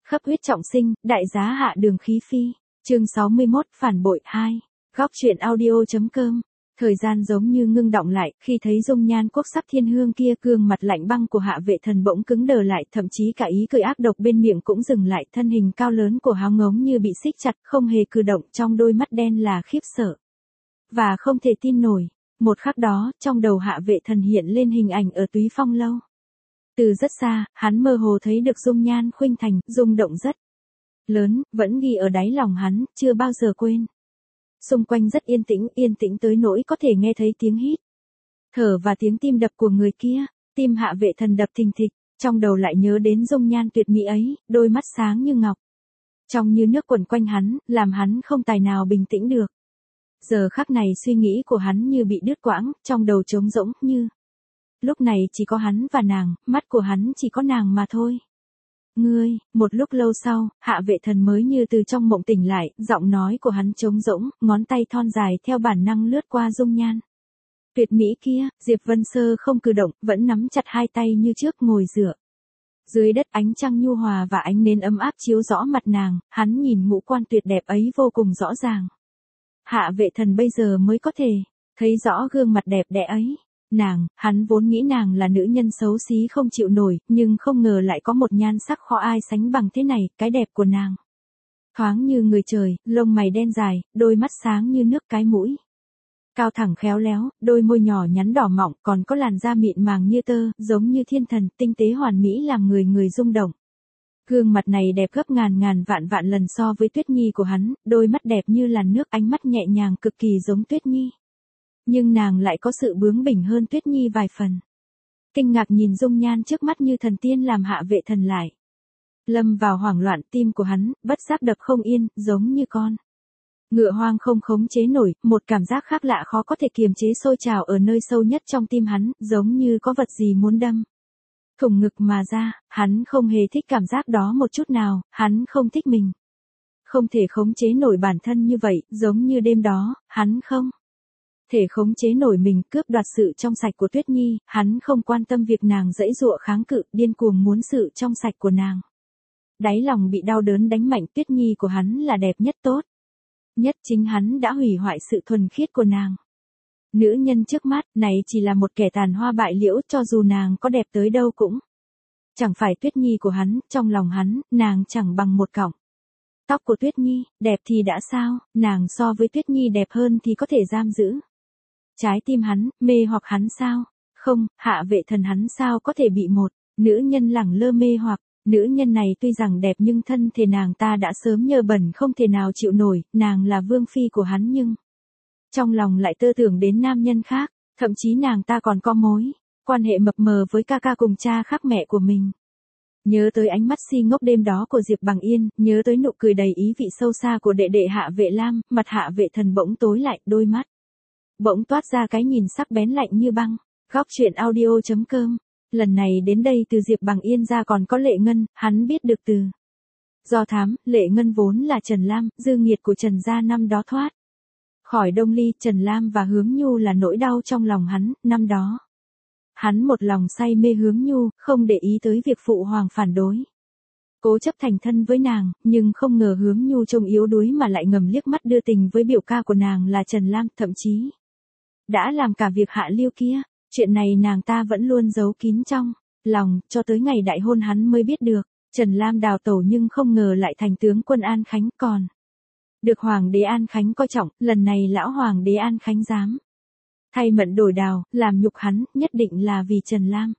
Khắp huyết trọng sinh, đại giá hạ đường khí phi. Chương 61, phản bội 2. Góc truyện audio.com. Thời gian giống như ngưng đọng lại, khi thấy dung nhan quốc sắc thiên hương kia, gương mặt lạnh băng của Hạ Vệ Thần bỗng cứng đờ lại, thậm chí cả ý cười ác độc bên miệng cũng dừng lại, thân hình cao lớn của Háo Ngống như bị xích chặt, không hề cử động, trong đôi mắt đen là khiếp sợ và không thể tin nổi. Một khắc đó, trong đầu Hạ Vệ Thần hiện lên hình ảnh ở Túy Phong lâu. Từ rất xa, hắn mơ hồ thấy được dung nhan khuynh thành, rung động rất lớn, vẫn ghi ở đáy lòng hắn, chưa bao giờ quên. Xung quanh rất yên tĩnh tới nỗi có thể nghe thấy tiếng hít thở và tiếng tim đập của người kia. Tim Hạ Vệ Thần đập thình thịch, trong đầu lại nhớ đến dung nhan tuyệt mỹ ấy, đôi mắt sáng như ngọc, trong như nước quẩn quanh hắn, làm hắn không tài nào bình tĩnh được. Giờ khắc này suy nghĩ của hắn như bị đứt quãng, trong đầu trống rỗng, như lúc này chỉ có hắn và nàng, mắt của hắn chỉ có nàng mà thôi. Ngươi, một lúc lâu sau, Hạ Vệ Thần mới như từ trong mộng tỉnh lại, giọng nói của hắn trống rỗng, ngón tay thon dài theo bản năng lướt qua dung nhan tuyệt mỹ kia. Diệp Vân Sơ không cử động, vẫn nắm chặt hai tay như trước, ngồi dựa dưới đất, ánh trăng nhu hòa và ánh nến ấm áp chiếu rõ mặt nàng, hắn nhìn ngũ quan tuyệt đẹp ấy vô cùng rõ ràng. Hạ Vệ Thần bây giờ mới có thể thấy rõ gương mặt đẹp đẽ ấy. Hắn vốn nghĩ nàng là nữ nhân xấu xí không chịu nổi, nhưng không ngờ lại có một nhan sắc khó ai sánh bằng thế này. Cái đẹp của nàng thoáng như người trời, lông mày đen dài, đôi mắt sáng như nước, cái mũi cao thẳng khéo léo, đôi môi nhỏ nhắn đỏ mọng, còn có làn da mịn màng như tơ, giống như thiên thần, tinh tế hoàn mỹ làm người rung động. Gương mặt này đẹp gấp ngàn vạn lần so với Tuyết Nhi của hắn, đôi mắt đẹp như làn nước, ánh mắt nhẹ nhàng cực kỳ giống Tuyết Nhi. Nhưng nàng lại có sự bướng bỉnh hơn Tuyết Nhi vài phần. Kinh ngạc nhìn dung nhan trước mắt như thần tiên, làm Hạ Vệ Thần lại lâm vào hoảng loạn. Tim của hắn bất giác đập không yên, giống như con ngựa hoang không khống chế nổi. Một cảm giác khác lạ khó có thể kiềm chế sôi trào ở nơi sâu nhất trong tim hắn, giống như có vật gì muốn đâm thủng ngực mà ra. Hắn không hề thích cảm giác đó một chút nào, hắn không thích mình không thể khống chế nổi bản thân như vậy, giống như đêm đó, hắn không thể khống chế nổi mình, cướp đoạt sự trong sạch của Tuyết Nhi. Hắn không quan tâm việc nàng giãy giụa kháng cự, điên cuồng muốn sự trong sạch của nàng. Đáy lòng bị đau đớn đánh mạnh. Tuyết Nhi của hắn là đẹp nhất, tốt nhất, chính hắn đã hủy hoại sự thuần khiết của nàng. Nữ nhân trước mắt này chỉ là một kẻ tàn hoa bại liễu, cho dù nàng có đẹp tới đâu cũng chẳng phải Tuyết Nhi của hắn. Trong lòng hắn, nàng chẳng bằng một cọng tóc của Tuyết Nhi. Đẹp thì đã sao, nàng so với Tuyết Nhi đẹp hơn thì có thể giam giữ trái tim hắn, mê hoặc hắn sao? Không, Hạ Vệ Thần hắn sao có thể bị một nữ nhân lẳng lơ mê hoặc. Nữ nhân này tuy rằng đẹp nhưng thân thể nàng ta đã sớm nhơ bẩn không thể nào chịu nổi. Nàng là vương phi của hắn nhưng trong lòng lại tơ tưởng đến nam nhân khác. Thậm chí nàng ta còn có mối quan hệ mập mờ với ca ca cùng cha khác mẹ của mình. Nhớ tới ánh mắt si ngốc đêm đó của Diệp Bằng Yên, nhớ tới nụ cười đầy ý vị sâu xa của đệ đệ Hạ Vệ Lam, mặt Hạ Vệ Thần bỗng tối lại, đôi mắt bỗng toát ra cái nhìn sắc bén lạnh như băng. Góc truyện audio.com. Lần này đến đây từ Diệp Bằng Yên ra còn có Lệ Ngân. Hắn biết được từ do thám, Lệ Ngân vốn là Trần Lam, dư nghiệt của Trần gia năm đó thoát khỏi Đông Ly. Trần Lam và Hướng Nhu là nỗi đau trong lòng hắn. Năm đó hắn một lòng say mê Hướng Nhu, không để ý tới việc phụ hoàng phản đối, cố chấp thành thân với nàng. Nhưng không ngờ Hướng Nhu trông yếu đuối mà lại ngầm liếc mắt đưa tình với biểu ca của nàng là Trần Lam, thậm chí đã làm cả việc hạ lưu kia. Chuyện này nàng ta vẫn luôn giấu kín trong lòng, cho tới ngày đại hôn hắn mới biết được. Trần Lam đào tẩu nhưng không ngờ lại thành tướng quân An Khánh, còn được Hoàng đế An Khánh coi trọng. Lần này lão Hoàng đế An Khánh dám thay mận đổi đào, làm nhục hắn, nhất định là vì Trần Lam.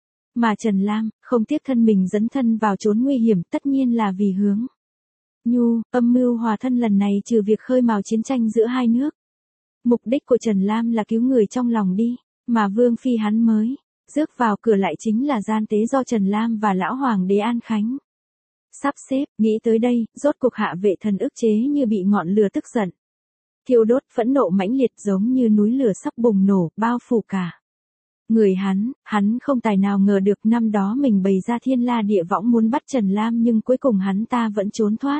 Mà Trần Lam, không tiếc thân mình dấn thân vào chốn nguy hiểm, tất nhiên là vì Hướng Nhu. Âm mưu hòa thân lần này trừ việc khơi mào chiến tranh giữa hai nước, mục đích của Trần Lam là cứu người trong lòng đi, mà vương phi hắn mới rước vào cửa lại chính là gian tế do Trần Lam và lão Hoàng đế An Khánh sắp xếp. Nghĩ tới đây, rốt cuộc Hạ Vệ Thần ức chế như bị ngọn lửa tức giận thiêu đốt, phẫn nộ mãnh liệt giống như núi lửa sắp bùng nổ, bao phủ cả người hắn. Hắn không tài nào ngờ được năm đó mình bày ra thiên la địa võng muốn bắt Trần Lam, nhưng cuối cùng hắn ta vẫn trốn thoát.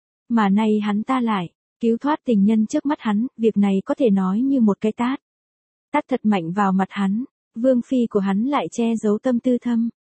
Mà nay hắn ta lại cứu thoát tình nhân trước mắt hắn. Việc này có thể nói như một cái tát thật mạnh vào mặt hắn. Vương phi của hắn lại che giấu tâm tư thâm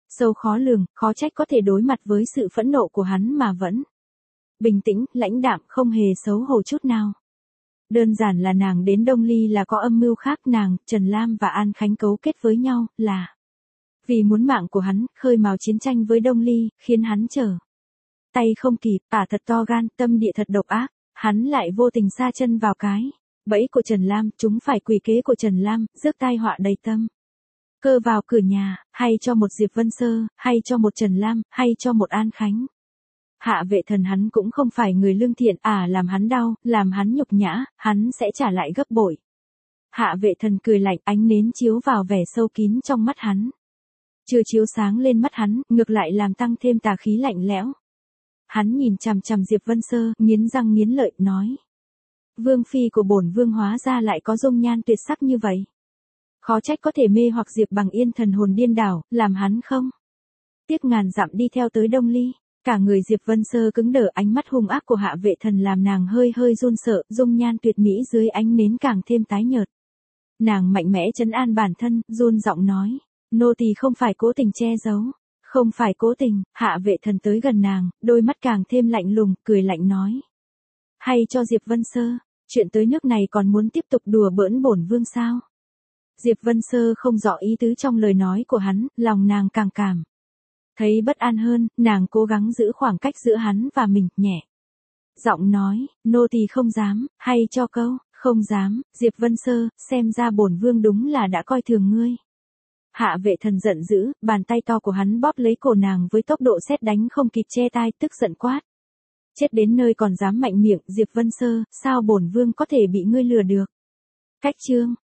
Sâu khó lường, khó trách có thể đối mặt với sự phẫn nộ của hắn mà vẫn bình tĩnh, lãnh đạm, không hề xấu hổ chút nào. Đơn giản là nàng đến Đông Ly là có âm mưu khác, nàng, Trần Lam và An Khánh cấu kết với nhau, là vì muốn mạng của hắn, khơi mào chiến tranh với Đông Ly, khiến hắn trở tay không kịp, thật to gan, tâm địa thật độc ác, hắn lại vô tình sa chân vào cái bẫy của Trần Lam, chúng phải quỷ kế của Trần Lam, rước tai họa đầy tâm. Cơ vào cửa nhà, hay cho một Diệp Vân Sơ, hay cho một Trần Lam, hay cho một An Khánh. Hạ Vệ Thần hắn cũng không phải người lương thiện, làm hắn đau, làm hắn nhục nhã, hắn sẽ trả lại gấp bội. Hạ Vệ Thần cười lạnh, ánh nến chiếu vào vẻ sâu kín trong mắt hắn. Chưa chiếu sáng lên mắt hắn, ngược lại làm tăng thêm tà khí lạnh lẽo. Hắn nhìn chằm chằm Diệp Vân Sơ, nghiến răng nghiến lợi, nói. Vương phi của bổn vương hóa ra lại có dung nhan tuyệt sắc như vậy. Khó trách có thể mê hoặc Diệp Bằng Yên thần hồn điên đảo, làm hắn không tiếc ngàn dặm đi theo tới Đông Ly. Cả người Diệp Vân Sơ cứng đờ, ánh mắt hung ác của Hạ Vệ Thần làm nàng hơi hơi run sợ, dung nhan tuyệt mỹ dưới ánh nến càng thêm tái nhợt. Nàng mạnh mẽ trấn an bản thân, run giọng nói, nô tỳ không phải cố tình che giấu, không phải cố tình. Hạ Vệ Thần tới gần nàng, đôi mắt càng thêm lạnh lùng, cười lạnh nói, hay cho Diệp Vân Sơ, chuyện tới nước này còn muốn tiếp tục đùa bỡn bổn vương sao? Diệp Vân Sơ không rõ ý tứ trong lời nói của hắn, lòng nàng càng cảm thấy bất an hơn, nàng cố gắng giữ khoảng cách giữa hắn và mình, nhẹ giọng nói, nô tỳ không dám, hay cho câu, không dám. Diệp Vân Sơ, xem ra bổn vương đúng là đã coi thường ngươi. Hạ Vệ Thần giận dữ, bàn tay to của hắn bóp lấy cổ nàng với tốc độ sét đánh không kịp che tai, tức giận quát. Chết đến nơi còn dám mạnh miệng, Diệp Vân Sơ, sao bổn vương có thể bị ngươi lừa được? Cách chương